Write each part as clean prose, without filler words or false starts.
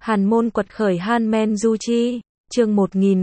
Hàn môn quật khởi Han Men Du Chi, chương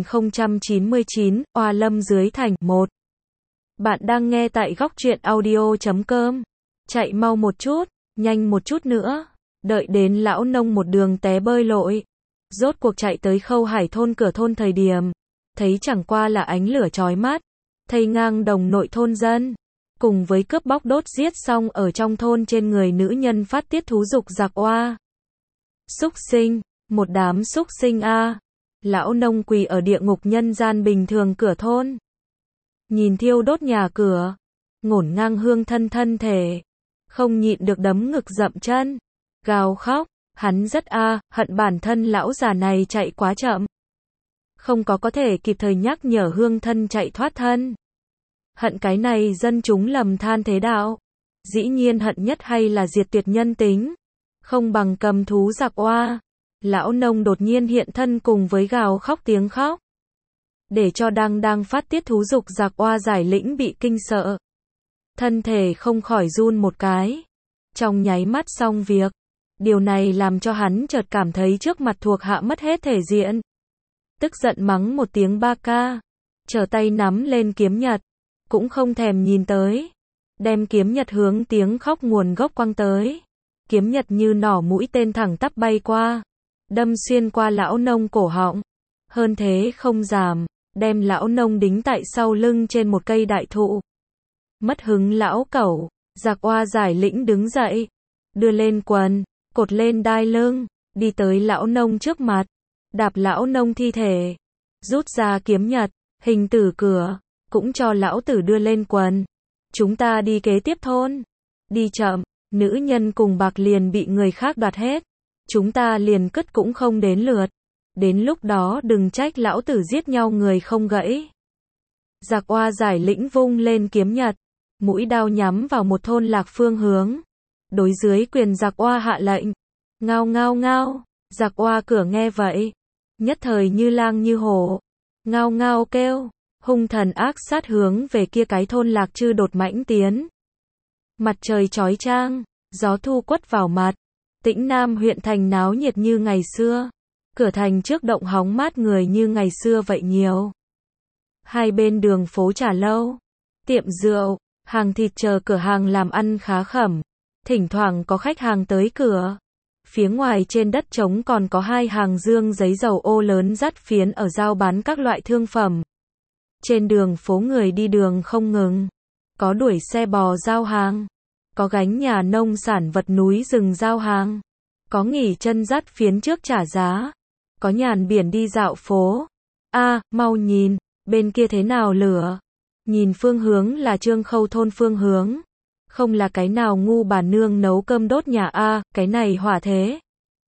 1099, Oa Lâm dưới thành 1. Bạn đang nghe tại góc truyện audio.com. Chạy mau một chút, nhanh một chút nữa. Đợi đến lão nông một đường té bơi lội. Rốt cuộc chạy tới Khâu Hải thôn cửa thôn thời điểm. Thấy chẳng qua là ánh lửa chói mắt. Thây ngang đồng nội thôn dân. Cùng với cướp bóc đốt giết xong ở trong thôn trên người nữ nhân phát tiết thú dục giặc oa. Súc sinh, một đám súc sinh a. Lão nông quỳ ở địa ngục nhân gian bình thường cửa thôn. Nhìn thiêu đốt nhà cửa, ngổn ngang hương thân thể, không nhịn được đấm ngực dậm chân, gào khóc, hắn rất hận bản thân lão già này chạy quá chậm. Không có thể kịp thời nhắc nhở hương thân chạy thoát thân. Hận cái này dân chúng lầm than thế đạo. Dĩ nhiên hận nhất hay là diệt tuyệt nhân tính. Không bằng cầm thú giặc oa. Lão nông đột nhiên hiện thân cùng với gào khóc tiếng khóc. Để cho đang phát tiết thú dục giặc oa giải lĩnh bị kinh sợ. Thân thể không khỏi run một cái. Trong nháy mắt xong việc. Điều này làm cho hắn chợt cảm thấy trước mặt thuộc hạ mất hết thể diện. Tức giận mắng một tiếng ba ca. Trở tay nắm lên kiếm nhật. Cũng không thèm nhìn tới. Đem kiếm nhật hướng tiếng khóc nguồn gốc quăng tới. Kiếm nhật như nỏ mũi tên thẳng tắp bay qua. Đâm xuyên qua lão nông cổ họng. Hơn thế không giảm. Đem lão nông đính tại sau lưng trên một cây đại thụ. Mất hứng lão cẩu. Giặc oa giải lĩnh đứng dậy. Đưa lên quần. Cột lên đai lưng. Đi tới lão nông trước mặt. Đạp lão nông thi thể. Rút ra kiếm nhật. Hình tử cửa. Cũng cho lão tử đưa lên quần. Chúng ta đi kế tiếp thôn. Đi chậm. Nữ nhân cùng bạc liền bị người khác đoạt hết. Chúng ta liền cất cũng không đến lượt. Đến lúc đó đừng trách lão tử giết nhau người không gãy. Giặc oa giải lĩnh vung lên kiếm nhật. Mũi đao nhắm vào một thôn lạc phương hướng. Đối dưới quyền giặc oa hạ lệnh. Ngao ngao ngao. Giặc oa cửa nghe vậy. Nhất thời như lang như hổ. Ngao ngao kêu. Hung thần ác sát hướng về kia cái thôn lạc chư đột mãnh tiến. Mặt trời chói chang. Gió thu quất vào mặt. Tĩnh Nam huyện thành náo nhiệt như ngày xưa. Cửa thành trước động hóng mát người như ngày xưa vậy nhiều. Hai bên đường phố trà lâu, tiệm rượu, hàng thịt chờ cửa hàng làm ăn khá khẩm. Thỉnh thoảng có khách hàng tới cửa. Phía ngoài trên đất trống còn có hai hàng dương giấy dầu ô lớn dắt phiến ở giao bán các loại thương phẩm. Trên đường phố người đi đường không ngừng. Có đuổi xe bò giao hàng. Có gánh nhà nông sản vật núi rừng giao hàng. Có nghỉ chân dắt phiến trước trả giá. Có nhàn biển đi dạo phố. Mau nhìn, bên kia thế nào lửa. Nhìn phương hướng là Trương Khâu thôn phương hướng. Không là cái nào ngu bà nương nấu cơm đốt nhà cái này hỏa thế.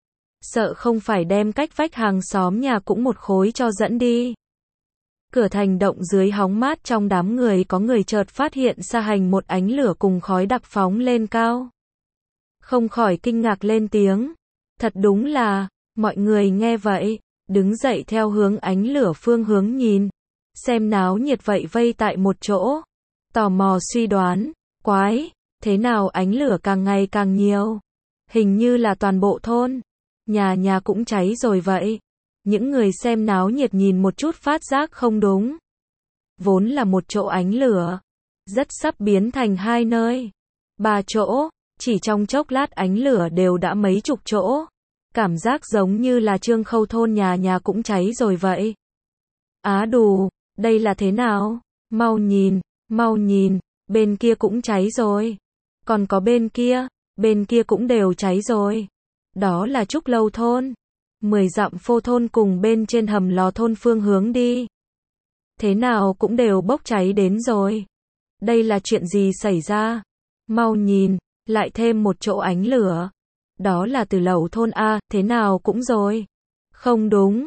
Sợ không phải đem cách vách hàng xóm nhà cũng một khối cho dẫn đi. Cửa thành động dưới hóng mát trong đám người có người chợt phát hiện xa hành một ánh lửa cùng khói đặc phóng lên cao. Không khỏi kinh ngạc lên tiếng. Thật đúng là, mọi người nghe vậy, đứng dậy theo hướng ánh lửa phương hướng nhìn. Xem náo nhiệt vậy vây tại một chỗ. Tò mò suy đoán, quái, thế nào ánh lửa càng ngày càng nhiều. Hình như là toàn bộ thôn. Nhà cũng cháy rồi vậy. Những người xem náo nhiệt nhìn một chút phát giác không đúng. Vốn là một chỗ ánh lửa. Rất sắp biến thành hai nơi. 3 chỗ. Chỉ trong chốc lát ánh lửa đều đã mấy chục chỗ. Cảm giác giống như là Trương Khâu thôn nhà cũng cháy rồi vậy. Đù, đây là thế nào? Mau nhìn, bên kia cũng cháy rồi. Còn có bên kia cũng đều cháy rồi. Đó là Trúc Lâu thôn. 10 dặm phô thôn cùng bên trên hầm lò thôn phương hướng đi. Thế nào cũng đều bốc cháy đến rồi. Đây là chuyện gì xảy ra? Mau nhìn, lại thêm một chỗ ánh lửa. Đó là Từ Lầu thôn thế nào cũng rồi. Không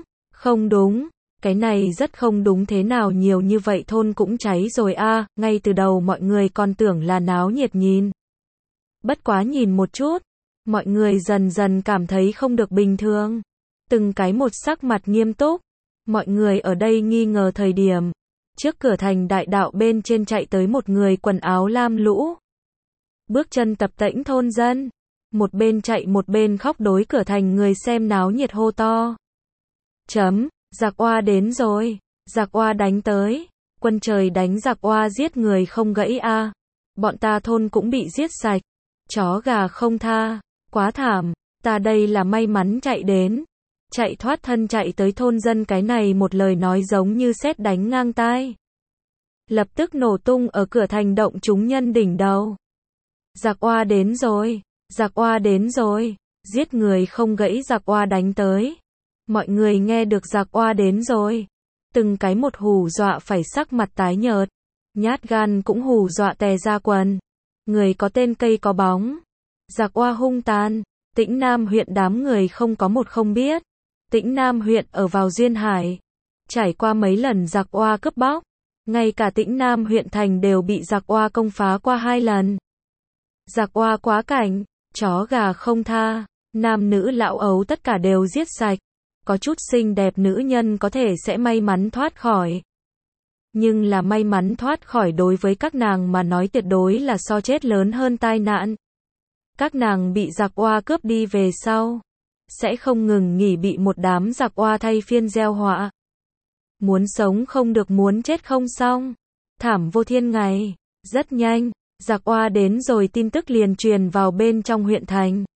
đúng, cái này rất không đúng, thế nào nhiều như vậy thôn cũng cháy rồi ngay từ đầu mọi người còn tưởng là náo nhiệt nhìn. Bất quá nhìn một chút, mọi người dần dần cảm thấy không được bình thường. Từng cái một sắc mặt nghiêm túc. Mọi người ở đây nghi ngờ thời điểm. Trước cửa thành đại đạo bên trên chạy tới một người quần áo lam lũ. Bước chân tập tễnh thôn dân. một bên chạy một bên khóc đối cửa thành người xem náo nhiệt hô to. Giặc Oa đến rồi, giặc Oa đánh tới, quân trời đánh giặc Oa giết người không gãy a. Bọn ta thôn cũng bị giết sạch, chó gà không tha, quá thảm, ta đây là may mắn chạy đến, chạy thoát thân chạy tới thôn dân, cái này một lời nói giống như sét đánh ngang tai. Lập tức nổ tung ở cửa thành động chúng nhân đỉnh đầu. Giặc Oa đến rồi, giặc Oa đến rồi, giết người không gãy giặc Oa đánh tới. Mọi người nghe được giặc Oa đến rồi, từng cái một hù dọa phải sắc mặt tái nhợt, nhát gan cũng hù dọa tè ra quần. Người có tên cây có bóng. Giặc Oa hung tàn, Tĩnh Nam huyện đám người không có một không biết. Tĩnh Nam huyện ở vào duyên hải, trải qua mấy lần giặc Oa cướp bóc, ngay cả Tĩnh Nam huyện thành đều bị giặc Oa công phá qua 2 lần. Giặc Oa quá cảnh, chó gà không tha, nam nữ lão ấu tất cả đều giết sạch. Có chút xinh đẹp nữ nhân có thể sẽ may mắn thoát khỏi. Nhưng là may mắn thoát khỏi đối với các nàng mà nói tuyệt đối là so chết lớn hơn tai nạn. Các nàng bị giặc Oa cướp đi về sau, sẽ không ngừng nghỉ bị một đám giặc Oa thay phiên gieo họa. Muốn sống không được, muốn chết không xong. Thảm vô thiên ngày. Rất nhanh, giặc Oa đến rồi tin tức liền truyền vào bên trong huyện thành.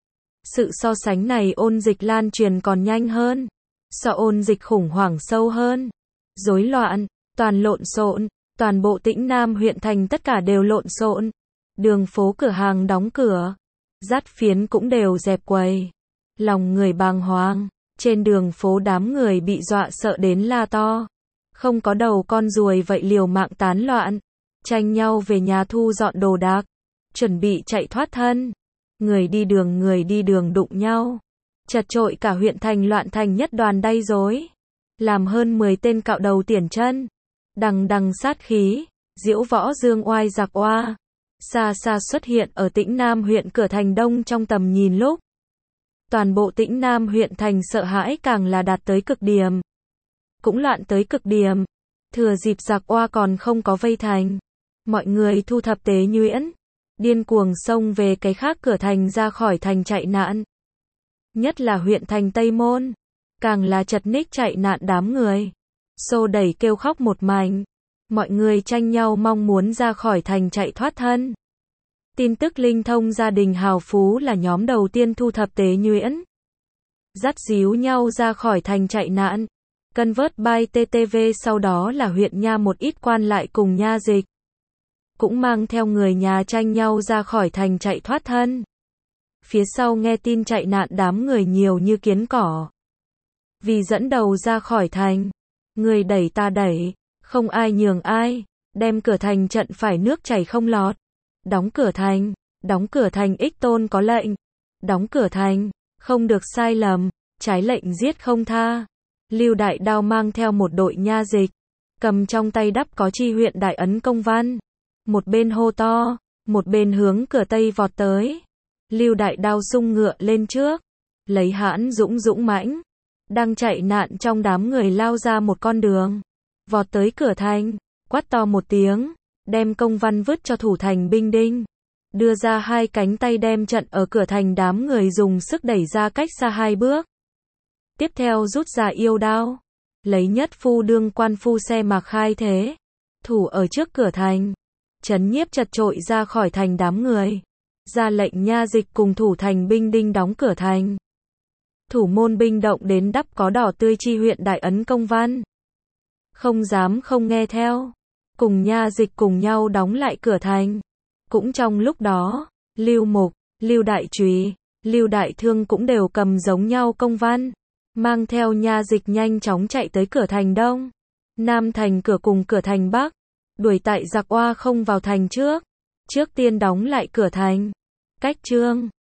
Sự so sánh này ôn dịch lan truyền còn nhanh hơn. So ôn dịch khủng hoảng sâu hơn. Rối loạn, toàn lộn xộn, toàn bộ Tĩnh Nam huyện thành tất cả đều lộn xộn. Đường phố cửa hàng đóng cửa, dắt phiến cũng đều dẹp quầy. Lòng người bàng hoàng, trên đường phố đám người bị dọa sợ đến la to. Không có đầu con ruồi vậy liều mạng tán loạn, tranh nhau về nhà thu dọn đồ đạc, chuẩn bị chạy thoát thân. Người đi đường đụng nhau, chật chội cả huyện thành loạn thành nhất đoàn đay rối. Làm hơn 10 tên cạo đầu tiền chân, đằng đằng sát khí, diễu võ dương oai giặc Oa, xa xa xuất hiện ở Tĩnh Nam huyện cửa thành đông trong tầm nhìn lúc. Toàn bộ Tĩnh Nam huyện thành sợ hãi càng là đạt tới cực điểm. Cũng loạn tới cực điểm. Thừa dịp giặc Oa còn không có vây thành, mọi người thu thập tế nhuyễn, điên cuồng xông về cái khác cửa thành ra khỏi thành chạy nạn. Nhất là huyện thành Tây Môn, càng là chật ních chạy nạn đám người. Xô đẩy kêu khóc một mảnh. Mọi người tranh nhau mong muốn ra khỏi thành chạy thoát thân. Tin tức linh thông gia đình hào phú là nhóm đầu tiên thu thập tế nhuyễn. Dắt díu nhau ra khỏi thành chạy nạn. Cân vớt by TTV, sau đó là huyện nha một ít quan lại cùng nha dịch. Cũng mang theo người nhà tranh nhau ra khỏi thành chạy thoát thân. Phía sau nghe tin chạy nạn đám người nhiều như kiến cỏ. Vì dẫn đầu ra khỏi thành, người đẩy ta đẩy, không ai nhường ai, đem cửa thành trận phải nước chảy không lọt. Đóng cửa thành ích tôn có lệnh. Đóng cửa thành, không được sai lầm, trái lệnh giết không tha. Lưu Đại Đao mang theo một đội nha dịch, cầm trong tay đắp có chi huyện đại ấn công văn. Một bên hô to, một bên hướng cửa Tây vọt tới. Lưu Đại Đao xung ngựa lên trước, lấy hãn dũng mãnh, đang chạy nạn trong đám người lao ra một con đường, vọt tới cửa thành, quát to một tiếng, đem công văn vứt cho thủ thành binh đinh, đưa ra 2 cánh tay đem trận ở cửa thành đám người dùng sức đẩy ra cách xa 2 bước. Tiếp theo rút ra yêu đao, lấy nhất phu đương quan phu xe mạc khai thế, thủ ở trước cửa thành, trấn nhiếp chật chội ra khỏi thành đám người, ra lệnh nha dịch cùng thủ thành binh đinh đóng cửa thành. Thủ môn binh động đến đắp có đỏ tươi chi huyện đại ấn công văn, không dám không nghe theo, cùng nha dịch cùng nhau đóng lại cửa thành. Cũng trong lúc đó, Lưu Mục, Lưu Đại Trùy, Lưu Đại Thương cũng đều cầm giống nhau công văn, mang theo nha dịch nhanh chóng chạy tới cửa thành Đông, Nam thành cửa cùng cửa thành Bắc, đuổi tại giặc Oa không vào thành trước tiên đóng lại cửa thành. Cách chương